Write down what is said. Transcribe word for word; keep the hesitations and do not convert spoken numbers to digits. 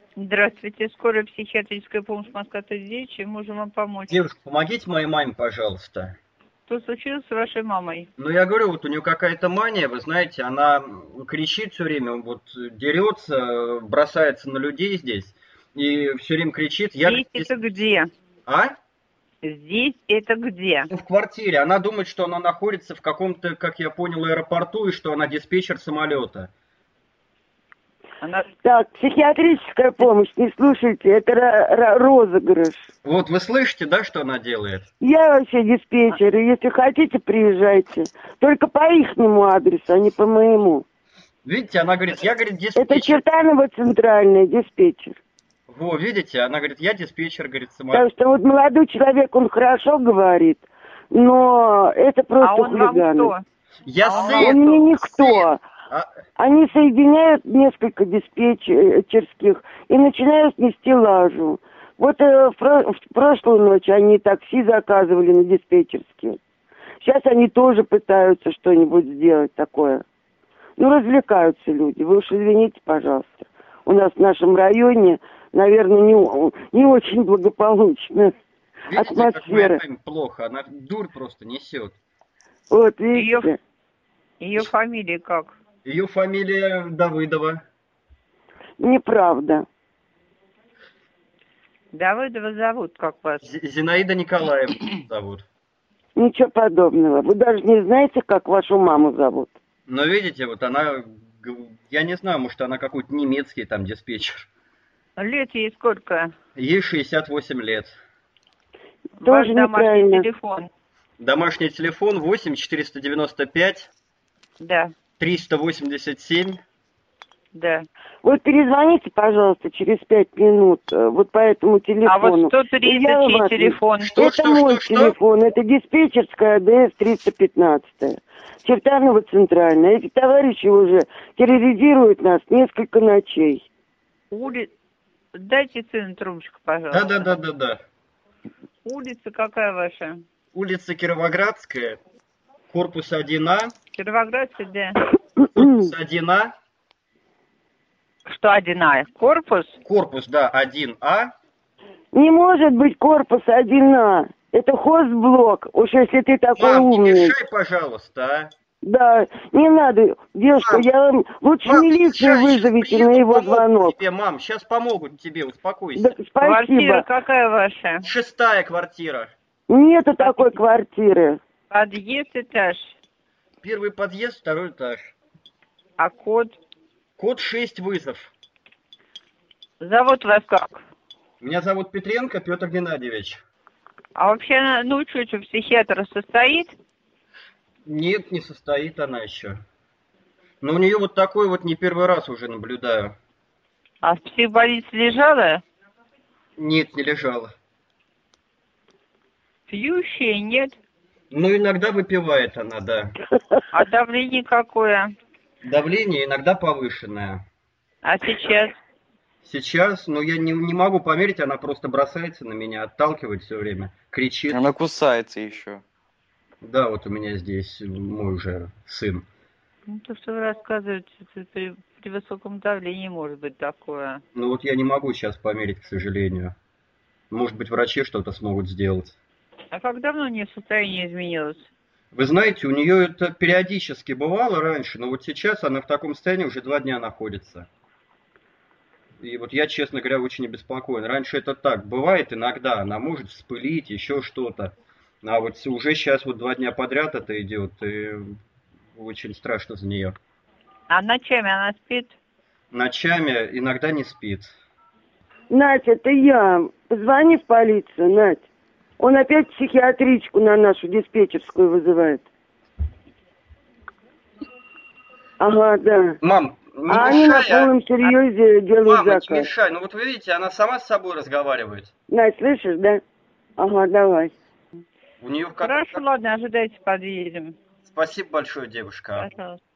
Здравствуйте, скорая психиатрическая помощь Москва-тридцать девять, чем можем вам помочь? Девушка, помогите моей маме, пожалуйста. Что случилось с вашей мамой? Ну, я говорю, вот у нее какая-то мания, вы знаете, она кричит все время, вот дерется, бросается на людей здесь, и все время кричит. Я, Здесь здесь... это где? А? Здесь это где? Ну, в квартире. Она думает, что она находится в каком-то, как я понял, аэропорту, и что она диспетчер самолета. Она... Так, психиатрическая помощь, не слушайте, это розыгрыш. Вот вы слышите, да, что она делает? Я вообще диспетчер, и если хотите, приезжайте. Только по ихнему адресу, а не по моему. Видите, она говорит, я, говорит, диспетчер. Это Чертаново центральный диспетчер. Во, видите, она говорит, я диспетчер, говорит, самолет. Так что вот молодой человек, он хорошо говорит, но это просто А он хулиганы. вам кто? Я А он сын. Он мне никто. А... Они соединяют несколько диспетчерских и начинают нести лажу. Вот э, в, про в прошлую ночь они такси заказывали на диспетчерские. Сейчас они тоже пытаются что-нибудь сделать такое. Ну, развлекаются люди. Вы уж извините, пожалуйста. У нас в нашем районе, наверное, не, не очень благополучная Видите, атмосфера. как моя плохо, она дурь просто несет. Вот, видите. Ее, ее фамилия как? Ее фамилия Давыдова. Неправда. Давыдова зовут, как вас? Зинаида Николаевна зовут. Ничего подобного. Вы даже не знаете, как вашу маму зовут. Но видите, вот она, я не знаю, может она какой-то немецкий там диспетчер. Лет ей сколько? Ей шестьдесят восемь лет. Тоже Ваш домашний неправильно. телефон? Домашний телефон восемь четыреста девяносто пять. Да. триста восемьдесят семь. Да. Вот перезвоните, пожалуйста, через пять минут, вот по этому телефону. А вот сто тридцать чей телефон? Что, это что, мой что, телефон, что? Это диспетчерская АДС триста пятнадцать. Чертаново центральная. Эти товарищи уже терроризируют нас несколько ночей. Ули... Дайте сыну трубочку, пожалуйста. Да, да, да, да, да. Улица какая ваша? Улица Кировоградская, корпус один А. Кировоградская, да. Корпус один А. Что один А? Корпус? Корпус, да, один А. Не может быть корпус один А. Это хозблок. Уж если ты такой Мам, умный. не мешай, пожалуйста, а. Да, не надо, девушка, Мам, я вам лучше мам, милицию сейчас, вызовите сейчас на его помогут звонок. тебе, мам, сейчас помогут тебе, успокойся. Да, спасибо. Квартира какая ваша? Шестая квартира. Нету такой квартиры. Подъезд, этаж. Первый подъезд, второй этаж. А код? Код шесть вызов. Зовут вас как? Меня зовут Петренко Петр Геннадьевич. А вообще на, на учете психиатра состоит? Нет, не состоит она еще. Но у нее вот такой вот не первый раз уже наблюдаю. А в психбольнице лежала? Нет, не лежала. Пьющая, нет? Ну, иногда выпивает она, да. А давление какое? Давление иногда повышенное. А сейчас? Сейчас, ну, я не, не могу померить, она просто бросается на меня, отталкивает все время, кричит. Она кусается еще. Да, вот у меня здесь мой уже сын. Ну, то, что вы рассказываете, при, при высоком давлении может быть такое. Ну, вот я не могу сейчас померить, к сожалению. Может быть, врачи что-то смогут сделать. А как давно у нее состояние изменилось? Вы знаете, у нее это периодически бывало раньше, но вот сейчас она в таком состоянии уже два дня находится. И вот я, честно говоря, очень обеспокоен. Раньше это так, бывает иногда, она может вспылить, еще что-то. А вот уже сейчас вот два дня подряд это идет, и очень страшно за нее. А ночами она спит? Ночами иногда не спит. Надь, это я. Позвони в полицию, Надь. Он опять психиатричку на нашу диспетчерскую вызывает. Ага, да. Мам, не а мешай, они на полном серьезе а... делают Мама, заказ. не мешай. Ну вот вы видите, она сама с собой разговаривает. Надь, слышишь, да? Ага, давай. У нее как... Хорошо, ладно, ожидайте, подъедем. Спасибо большое, девушка. Пожалуйста.